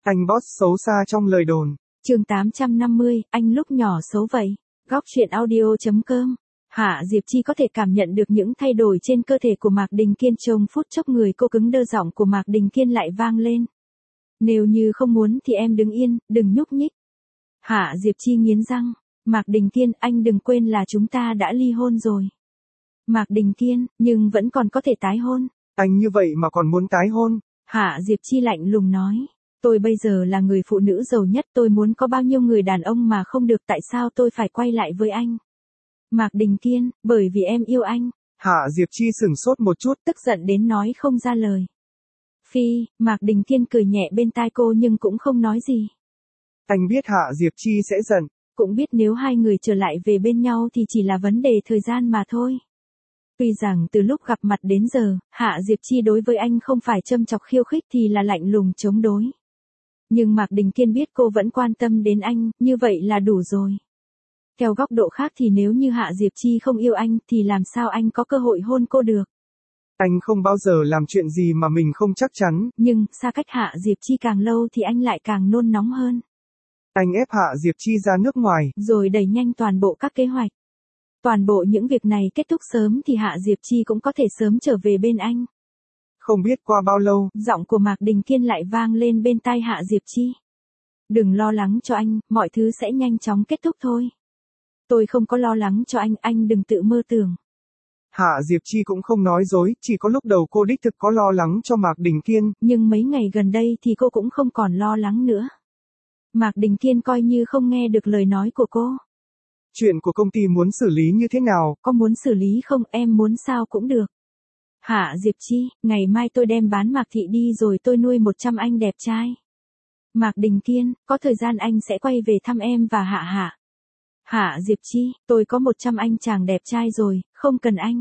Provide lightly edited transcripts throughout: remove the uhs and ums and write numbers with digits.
Anh boss xấu xa trong lời đồn. Chương 850, anh lúc nhỏ xấu vậy. Góc truyện audio.com. Hạ Diệp Chi có thể cảm nhận được những thay đổi trên cơ thể của Mạc Đình Kiên, trong phút chốc người cô cứng đơ, giọng của Mạc Đình Kiên lại vang lên. Nếu như không muốn thì em đứng yên, đừng nhúc nhích. Hạ Diệp Chi nghiến răng. Mạc Đình Kiên, anh đừng quên là chúng ta đã ly hôn rồi. Mạc Đình Kiên, nhưng vẫn còn có thể tái hôn. Anh như vậy mà còn muốn tái hôn? Hạ Diệp Chi lạnh lùng nói. Tôi bây giờ là người phụ nữ giàu nhất, tôi muốn có bao nhiêu người đàn ông mà không được, tại sao tôi phải quay lại với anh? Mạc Đình Kiên, bởi vì em yêu anh. Hạ Diệp Chi sửng sốt một chút, tức giận đến nói không ra lời. Phi, Mạc Đình Kiên cười nhẹ bên tai cô nhưng cũng không nói gì. Anh biết Hạ Diệp Chi sẽ giận. Cũng biết nếu hai người trở lại về bên nhau thì chỉ là vấn đề thời gian mà thôi. Tuy rằng từ lúc gặp mặt đến giờ, Hạ Diệp Chi đối với anh không phải châm chọc khiêu khích thì là lạnh lùng chống đối. Nhưng Mạc Đình Kiên biết cô vẫn quan tâm đến anh, như vậy là đủ rồi. Theo góc độ khác thì nếu như Hạ Diệp Chi không yêu anh thì làm sao anh có cơ hội hôn cô được? Anh không bao giờ làm chuyện gì mà mình không chắc chắn. Nhưng, xa cách Hạ Diệp Chi càng lâu thì anh lại càng nôn nóng hơn. Anh ép Hạ Diệp Chi ra nước ngoài. Rồi đẩy nhanh toàn bộ các kế hoạch. Toàn bộ những việc này kết thúc sớm thì Hạ Diệp Chi cũng có thể sớm trở về bên anh. Không biết qua bao lâu, giọng của Mạc Đình Kiên lại vang lên bên tai Hạ Diệp Chi. Đừng lo lắng cho anh, mọi thứ sẽ nhanh chóng kết thúc thôi. Tôi không có lo lắng cho anh đừng tự mơ tưởng. Hạ Diệp Chi cũng không nói dối, chỉ có lúc đầu cô đích thực có lo lắng cho Mạc Đình Kiên. Nhưng mấy ngày gần đây thì cô cũng không còn lo lắng nữa. Mạc Đình Kiên coi như không nghe được lời nói của cô. Chuyện của công ty muốn xử lý như thế nào? Có muốn xử lý không, em muốn sao cũng được. Hạ Diệp Chi, ngày mai tôi đem bán Mạc Thị đi rồi tôi nuôi 100 anh đẹp trai. Mạc Đình Kiên, có thời gian anh sẽ quay về thăm em và Hạ Hạ. Hạ Diệp Chi, tôi có 100 anh chàng đẹp trai rồi, không cần anh.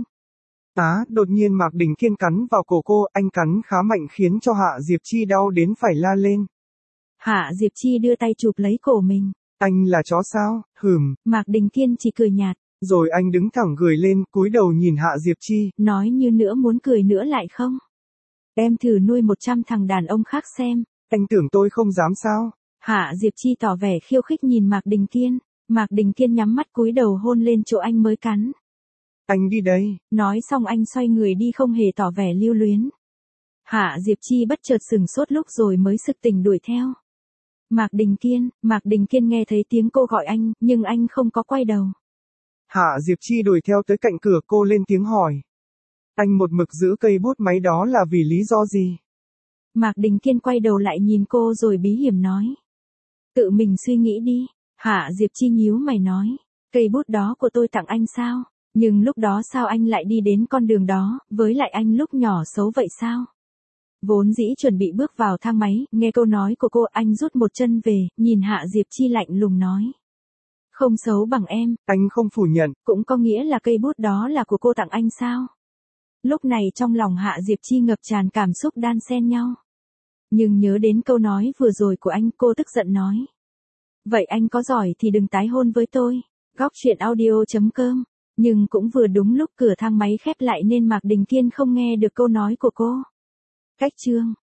Đột nhiên Mạc Đình Kiên cắn vào cổ cô, anh cắn khá mạnh khiến cho Hạ Diệp Chi đau đến phải la lên. Hạ Diệp Chi đưa tay chụp lấy cổ mình. Anh là chó sao? Mạc Đình Kiên chỉ cười nhạt. Rồi anh đứng thẳng người lên, cúi đầu nhìn Hạ Diệp Chi. Nói như nữa muốn cười nữa lại không? Em thử nuôi 100 thằng đàn ông khác xem. Anh tưởng tôi không dám sao? Hạ Diệp Chi tỏ vẻ khiêu khích nhìn Mạc Đình Kiên. Mạc Đình Kiên nhắm mắt cúi đầu hôn lên chỗ anh mới cắn. Anh đi đây. Nói xong anh xoay người đi không hề tỏ vẻ lưu luyến. Hạ Diệp Chi bất chợt sừng sốt lúc rồi mới sực tỉnh đuổi theo. Mạc Đình Kiên nghe thấy tiếng cô gọi anh, nhưng anh không có quay đầu. Hạ Diệp Chi đuổi theo tới cạnh cửa cô lên tiếng hỏi. Anh một mực giữ cây bút máy đó là vì lý do gì? Mạc Đình Kiên quay đầu lại nhìn cô rồi bí hiểm nói. Tự mình suy nghĩ đi. Hạ Diệp Chi nhíu mày nói. Cây bút đó của tôi tặng anh sao? Nhưng lúc đó sao anh lại đi đến con đường đó, với lại anh lúc nhỏ xấu vậy sao? Vốn dĩ chuẩn bị bước vào thang máy, nghe câu nói của cô anh rút một chân về, nhìn Hạ Diệp Chi lạnh lùng nói. Không xấu bằng em. Anh không phủ nhận. Cũng có nghĩa là cây bút đó là của cô tặng anh sao? Lúc này trong lòng Hạ Diệp Chi ngập tràn cảm xúc đan xen nhau. Nhưng nhớ đến câu nói vừa rồi của anh, cô tức giận nói. Vậy anh có giỏi thì đừng tái hôn với tôi. Góc truyện audio.com. Nhưng cũng vừa đúng lúc cửa thang máy khép lại nên Mạc Đình Kiên không nghe được câu nói của cô. Cách chương